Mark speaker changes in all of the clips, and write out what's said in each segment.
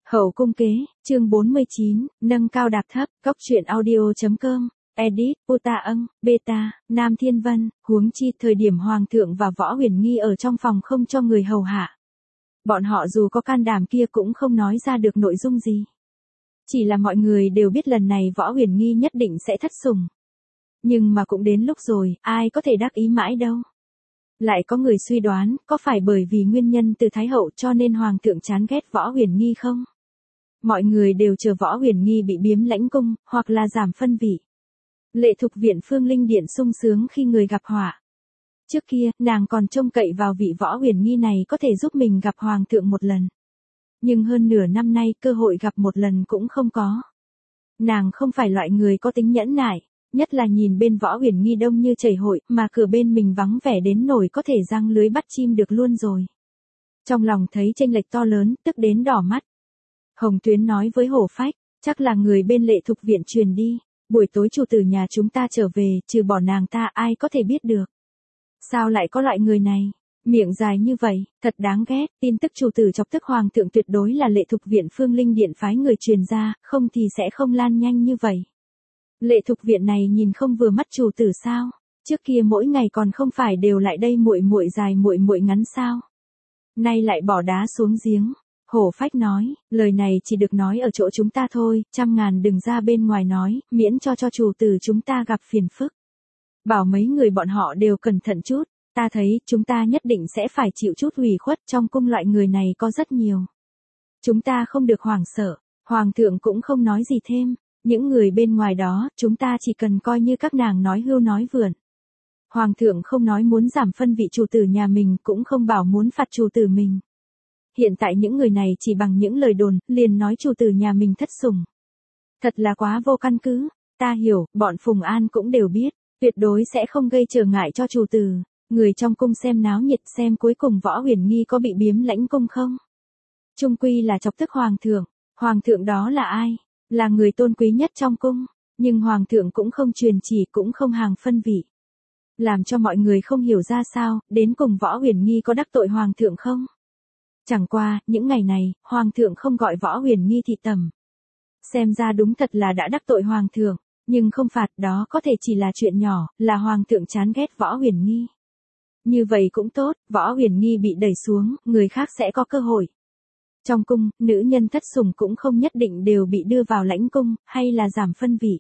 Speaker 1: Hậu cung kế, chương 49, nâng cao đạc thấp, góc truyện audio.com, edit, Puta beta, Nam Thiên Vân, huống chi thời điểm Hoàng thượng và Võ Huyền Nghi ở trong phòng không cho người hầu hạ. Bọn họ dù có can đảm kia cũng không nói ra được nội dung gì. Chỉ là mọi người đều biết lần này Võ Huyền Nghi nhất định sẽ thất sủng. Nhưng mà cũng đến lúc rồi, ai có thể đắc ý mãi đâu. Lại có người suy đoán, có phải bởi vì nguyên nhân từ Thái Hậu cho nên Hoàng thượng chán ghét Võ Huyền Nghi không? Mọi người đều chờ Võ Huyền Nghi bị biếm lãnh cung, hoặc là giảm phân vị. Lệ Thục Viện Phương Linh Điện sung sướng khi người gặp họa. Trước kia, nàng còn trông cậy vào vị Võ Huyền Nghi này có thể giúp mình gặp Hoàng thượng một lần. Nhưng hơn nửa năm nay cơ hội gặp một lần cũng không có. Nàng không phải loại người có tính nhẫn nại, nhất là nhìn bên Võ Huyền Nghi đông như chảy hội, mà cửa bên mình vắng vẻ đến nổi có thể giăng lưới bắt chim được luôn rồi. Trong lòng thấy chênh lệch to lớn, tức đến đỏ mắt. Hồng Tuyến nói với Hổ Phách, chắc là người bên Lệ Thục Viện truyền đi, buổi tối chủ tử nhà chúng ta trở về, trừ bỏ nàng ta ai có thể biết được. Sao lại có loại người này, miệng dài như vậy, thật đáng ghét, tin tức chủ tử chọc tức Hoàng thượng tuyệt đối là Lệ Thục Viện Phương Linh Điện phái người truyền ra, không thì sẽ không lan nhanh như vậy. Lệ Thục Viện này nhìn không vừa mắt chủ tử sao, trước kia mỗi ngày còn không phải đều lại đây muội muội dài muội muội ngắn sao. Nay lại bỏ đá xuống giếng. Hổ Phách nói, lời này chỉ được nói ở chỗ chúng ta thôi, trăm ngàn đừng ra bên ngoài nói, miễn cho chủ tử chúng ta gặp phiền phức. Bảo mấy người bọn họ đều cẩn thận chút, ta thấy chúng ta nhất định sẽ phải chịu chút ủy khuất, trong cung loại người này có rất nhiều. Chúng ta không được hoảng sợ, Hoàng thượng cũng không nói gì thêm, những người bên ngoài đó, chúng ta chỉ cần coi như các nàng nói hưu nói vượn. Hoàng thượng không nói muốn giảm phân vị chủ tử nhà mình, cũng không bảo muốn phạt chủ tử mình. Hiện tại những người này chỉ bằng những lời đồn, liền nói chủ tử nhà mình thất sủng. Thật là quá vô căn cứ, ta hiểu, bọn Phùng An cũng đều biết, tuyệt đối sẽ không gây trở ngại cho chủ tử. Người trong cung xem náo nhiệt xem cuối cùng Võ Huyền Nghi có bị biếm lãnh cung không. Chung quy là chọc tức Hoàng thượng đó là ai? Là người tôn quý nhất trong cung, nhưng Hoàng thượng cũng không truyền chỉ cũng không hàng phân vị. Làm cho mọi người không hiểu ra sao, đến cùng Võ Huyền Nghi có đắc tội Hoàng thượng không? Chẳng qua, những ngày này, Hoàng thượng không gọi Võ Huyền Nghi thị tẩm. Xem ra đúng thật là đã đắc tội Hoàng thượng, nhưng không phạt đó có thể chỉ là chuyện nhỏ, là Hoàng thượng chán ghét Võ Huyền Nghi. Như vậy cũng tốt, Võ Huyền Nghi bị đẩy xuống, người khác sẽ có cơ hội. Trong cung, nữ nhân thất sủng cũng không nhất định đều bị đưa vào lãnh cung, hay là giảm phân vị.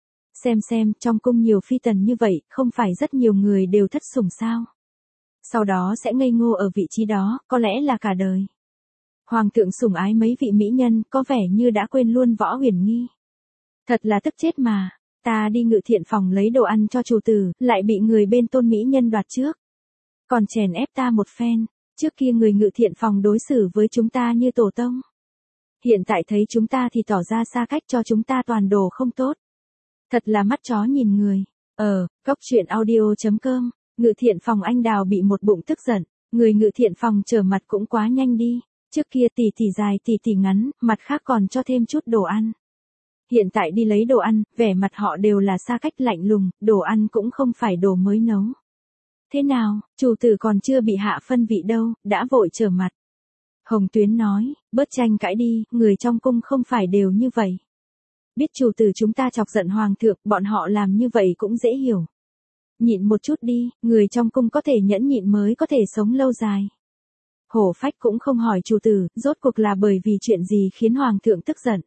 Speaker 1: Xem, trong cung nhiều phi tần như vậy, không phải rất nhiều người đều thất sủng sao? Sau đó sẽ ngây ngô ở vị trí đó, có lẽ là cả đời. Hoàng thượng sủng ái mấy vị mỹ nhân, có vẻ như đã quên luôn Võ Huyền Nghi. Thật là tức chết mà, ta đi Ngự Thiện phòng lấy đồ ăn cho chủ tử, lại bị người bên tôn mỹ nhân đoạt trước. Còn chèn ép ta một phen, trước kia người Ngự Thiện phòng đối xử với chúng ta như tổ tông. Hiện tại thấy chúng ta thì tỏ ra xa cách cho chúng ta toàn đồ không tốt. Thật là mắt chó nhìn người. Góc truyện audio.com. Ngự Thiện phòng anh Đào bị một bụng tức giận, người Ngự Thiện phòng trở mặt cũng quá nhanh đi, trước kia tỷ tỷ dài tỷ tỷ ngắn, mặt khác còn cho thêm chút đồ ăn. Hiện tại đi lấy đồ ăn, vẻ mặt họ đều là xa cách lạnh lùng, đồ ăn cũng không phải đồ mới nấu. Thế nào, chủ tử còn chưa bị hạ phân vị đâu, đã vội trở mặt. Hồng Tuyến nói, bớt tranh cãi đi, người trong cung không phải đều như vậy. Biết chủ tử chúng ta chọc giận Hoàng thượng, bọn họ làm như vậy cũng dễ hiểu. Nhịn một chút đi, người trong cung có thể nhẫn nhịn mới có thể sống lâu dài. Hổ Phách cũng không hỏi chủ tử, rốt cuộc là bởi vì chuyện gì khiến Hoàng thượng tức giận.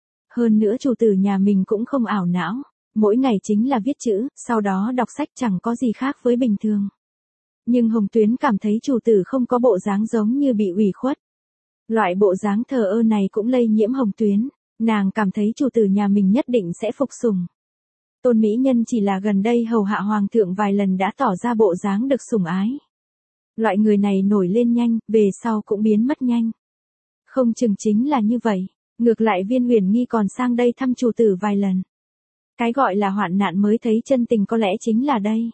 Speaker 1: Hơn nữa chủ tử nhà mình cũng không ảo não, mỗi ngày chính là viết chữ, sau đó đọc sách chẳng có gì khác với bình thường. Nhưng Hồng Tuyến cảm thấy chủ tử không có bộ dáng giống như bị ủy khuất. Loại bộ dáng thờ ơ này cũng lây nhiễm Hồng Tuyến, nàng cảm thấy chủ tử nhà mình nhất định sẽ phục sủng. Tôn mỹ nhân chỉ là gần đây hầu hạ Hoàng thượng vài lần đã tỏ ra bộ dáng được sủng ái. Loại người này nổi lên nhanh, về sau cũng biến mất nhanh. Không chừng chính là như vậy, ngược lại Viên Huyền Nghi còn sang đây thăm chủ tử vài lần. Cái gọi là hoạn nạn mới thấy chân tình có lẽ chính là đây.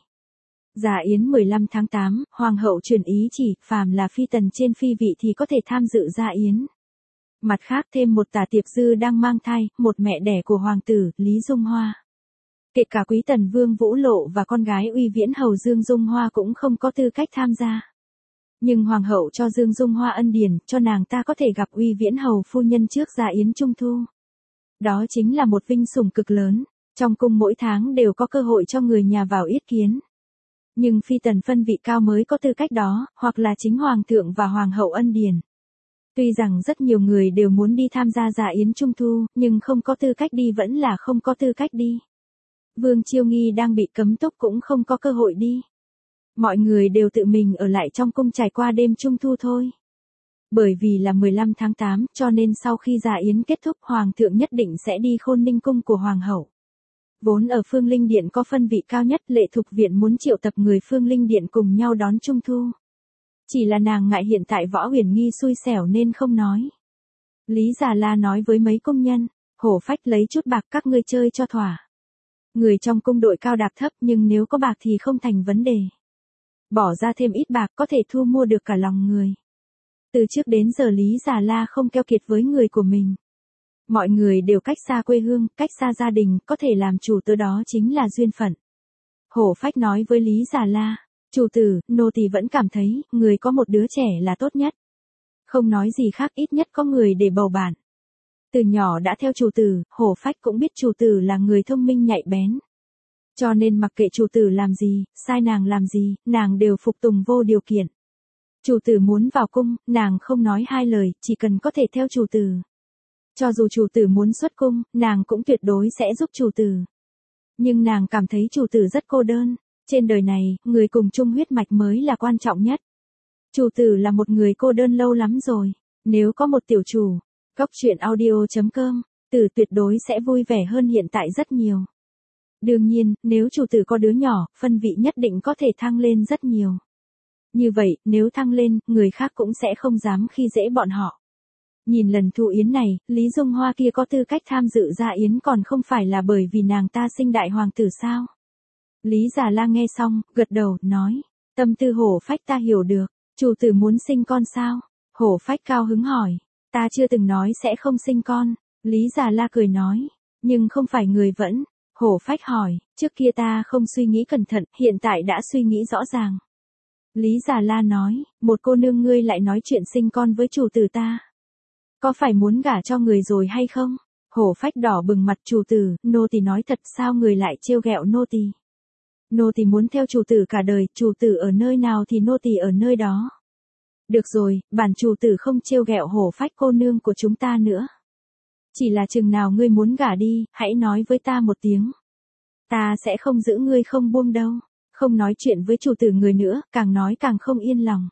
Speaker 1: Dạ yến 15 tháng 8, Hoàng hậu truyền ý chỉ, phàm là phi tần trên phi vị thì có thể tham dự dạ yến. Mặt khác thêm một tả tiệp dư đang mang thai, một mẹ đẻ của hoàng tử, Lý Dung Hoa. Kể cả quý tần Vương Vũ Lộ và con gái Uy Viễn hầu Dương Dung Hoa cũng không có tư cách tham gia. Nhưng hoàng hậu cho Dương Dung Hoa ân điển, cho nàng ta có thể gặp Uy Viễn hầu phu nhân trước dạ yến trung thu. Đó chính là một vinh sủng cực lớn, trong cung mỗi tháng đều có cơ hội cho người nhà vào yết kiến. Nhưng phi tần phân vị cao mới có tư cách đó, hoặc là chính hoàng thượng và hoàng hậu ân điển. Tuy rằng rất nhiều người đều muốn đi tham gia dạ yến trung thu, nhưng không có tư cách đi vẫn là không có tư cách đi. Vương Chiêu Nghi đang bị cấm túc cũng không có cơ hội đi. Mọi người đều tự mình ở lại trong cung trải qua đêm trung thu thôi. Bởi vì là 15 tháng 8, cho nên sau khi dạ yến kết thúc hoàng thượng nhất định sẽ đi Khôn Ninh cung của hoàng hậu. Vốn ở Phương Linh Điện có phân vị cao nhất, Lệ Thục Viện muốn triệu tập người Phương Linh Điện cùng nhau đón trung thu. Chỉ là nàng ngại hiện tại Võ Huyền Nghi xui xẻo nên không nói. Lý Già La nói với mấy công nhân, Hổ Phách lấy chút bạc các ngươi chơi cho thỏa. Người trong cung đội cao đạp thấp nhưng nếu có bạc thì không thành vấn đề. Bỏ ra thêm ít bạc có thể thu mua được cả lòng người. Từ trước đến giờ Lý Già La không keo kiệt với người của mình. Mọi người đều cách xa quê hương, cách xa gia đình, có thể làm chủ tớ đó chính là duyên phận. Hổ Phách nói với Lý Già La, chủ tử, nô tỳ vẫn cảm thấy, người có một đứa trẻ là tốt nhất. Không nói gì khác, ít nhất có người để bầu bạn. Từ nhỏ đã theo chủ tử, Hổ Phách cũng biết chủ tử là người thông minh nhạy bén. Cho nên mặc kệ chủ tử làm gì, sai nàng làm gì, nàng đều phục tùng vô điều kiện. Chủ tử muốn vào cung, nàng không nói hai lời, chỉ cần có thể theo chủ tử. Cho dù chủ tử muốn xuất cung, nàng cũng tuyệt đối sẽ giúp chủ tử. Nhưng nàng cảm thấy chủ tử rất cô đơn. Trên đời này, người cùng chung huyết mạch mới là quan trọng nhất. Chủ tử là một người cô đơn lâu lắm rồi. Nếu có một tiểu chủ, coctruyện.audio.com, tử tuyệt đối sẽ vui vẻ hơn hiện tại rất nhiều. Đương nhiên, nếu chủ tử có đứa nhỏ, phân vị nhất định có thể thăng lên rất nhiều. Như vậy, nếu thăng lên, người khác cũng sẽ không dám khi dễ bọn họ. Nhìn lần thu yến này, Lý Dung Hoa kia có tư cách tham dự dạ yến còn không phải là bởi vì nàng ta sinh đại hoàng tử sao? Lý Già La nghe xong, gật đầu, nói, tâm tư Hổ Phách ta hiểu được, chủ tử muốn sinh con sao? Hổ Phách cao hứng hỏi, ta chưa từng nói sẽ không sinh con. Lý Già La cười nói, nhưng không phải người vẫn. Hổ Phách hỏi, trước kia ta không suy nghĩ cẩn thận, hiện tại đã suy nghĩ rõ ràng. Lý Già La nói, một cô nương ngươi lại nói chuyện sinh con với chủ tử ta. Có phải muốn gả cho người rồi hay không? Hổ Phách đỏ bừng mặt, chủ tử, nô tỳ nói thật, sao người lại trêu ghẹo nô tỳ? Nô tỳ muốn theo chủ tử cả đời, chủ tử ở nơi nào thì nô tỳ ở nơi đó. Được rồi, bản chủ tử không trêu ghẹo Hổ Phách cô nương của chúng ta nữa. Chỉ là chừng nào ngươi muốn gả đi, hãy nói với ta một tiếng. Ta sẽ không giữ ngươi không buông đâu. Không nói chuyện với chủ tử người nữa, càng nói càng không yên lòng.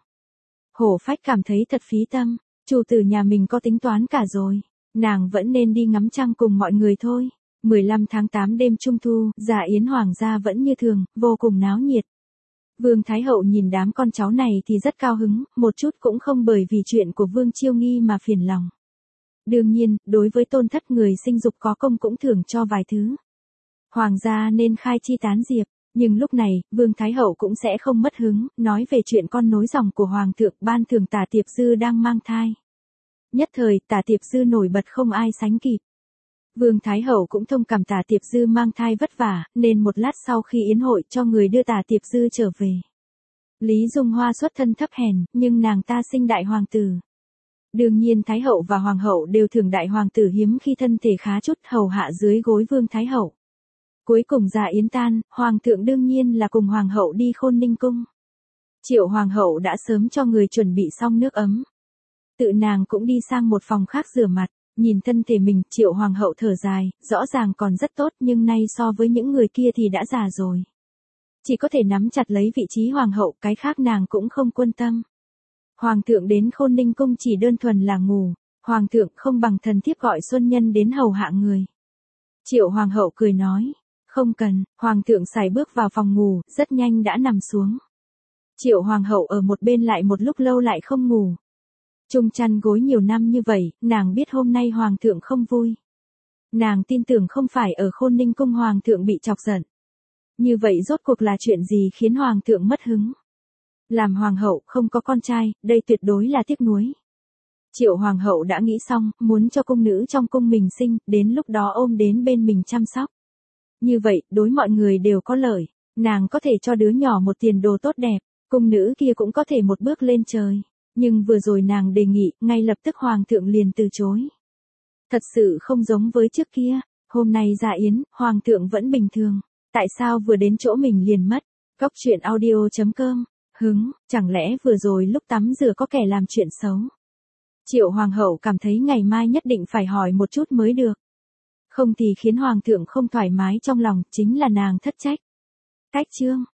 Speaker 1: Hổ Phách cảm thấy thật phí tâm. Chủ tử nhà mình có tính toán cả rồi. Nàng vẫn nên đi ngắm trăng cùng mọi người thôi. 15 tháng 8 đêm trung thu, dạ yến hoàng gia vẫn như thường, vô cùng náo nhiệt. Vương Thái Hậu nhìn đám con cháu này thì rất cao hứng, một chút cũng không bởi vì chuyện của Vương Chiêu Nghi mà phiền lòng. Đương nhiên, đối với tôn thất người sinh dục có công cũng thưởng cho vài thứ. Hoàng gia nên khai chi tán diệp, nhưng lúc này, Vương Thái Hậu cũng sẽ không mất hứng, nói về chuyện con nối dòng của Hoàng thượng ban thưởng Tả Tiệp Dư đang mang thai. Nhất thời, Tả Tiệp Dư nổi bật không ai sánh kịp. Vương Thái Hậu cũng thông cảm Tả Tiệp Dư mang thai vất vả, nên một lát sau khi yến hội cho người đưa Tả Tiệp Dư trở về. Lý Dung Hoa xuất thân thấp hèn, nhưng nàng ta sinh đại hoàng tử. Đương nhiên Thái Hậu và Hoàng hậu đều thưởng đại hoàng tử hiếm khi thân thể khá chút hầu hạ dưới gối Vương Thái Hậu. Cuối cùng dạ yến tan, Hoàng thượng đương nhiên là cùng Hoàng hậu đi Khôn Ninh cung. Triệu Hoàng hậu đã sớm cho người chuẩn bị xong nước ấm. Tự nàng cũng đi sang một phòng khác rửa mặt, nhìn thân thể mình, Triệu Hoàng hậu thở dài, rõ ràng còn rất tốt nhưng nay so với những người kia thì đã già rồi. Chỉ có thể nắm chặt lấy vị trí Hoàng hậu, cái khác nàng cũng không quan tâm. Hoàng thượng đến Khôn Ninh cung chỉ đơn thuần là ngủ, Hoàng thượng không bằng thần thiếp gọi Xuân Nhân đến hầu hạ người. Triệu Hoàng hậu cười nói, không cần. Hoàng thượng sải bước vào phòng ngủ, rất nhanh đã nằm xuống. Triệu Hoàng hậu ở một bên lại một lúc lâu lại không ngủ. Chung chăn gối nhiều năm như vậy, nàng biết hôm nay Hoàng thượng không vui. Nàng tin tưởng không phải ở Khôn Ninh cung Hoàng thượng bị chọc giận. Như vậy rốt cuộc là chuyện gì khiến Hoàng thượng mất hứng? Làm Hoàng hậu không có con trai, đây tuyệt đối là tiếc nuối. Triệu Hoàng hậu đã nghĩ xong, muốn cho cung nữ trong cung mình sinh, đến lúc đó ôm đến bên mình chăm sóc. Như vậy, đối mọi người đều có lợi, nàng có thể cho đứa nhỏ một tiền đồ tốt đẹp, cung nữ kia cũng có thể một bước lên trời. Nhưng vừa rồi nàng đề nghị, ngay lập tức hoàng thượng liền từ chối. Thật sự không giống với trước kia, hôm nay ra yến, hoàng thượng vẫn bình thường. Tại sao vừa đến chỗ mình liền mất? Cốc truyện audio.com. Chẳng lẽ vừa rồi lúc tắm rửa có kẻ làm chuyện xấu? Triệu hoàng hậu cảm thấy ngày mai nhất định phải hỏi một chút mới được. Không thì khiến hoàng thượng không thoải mái trong lòng, chính là nàng thất trách. Cách chương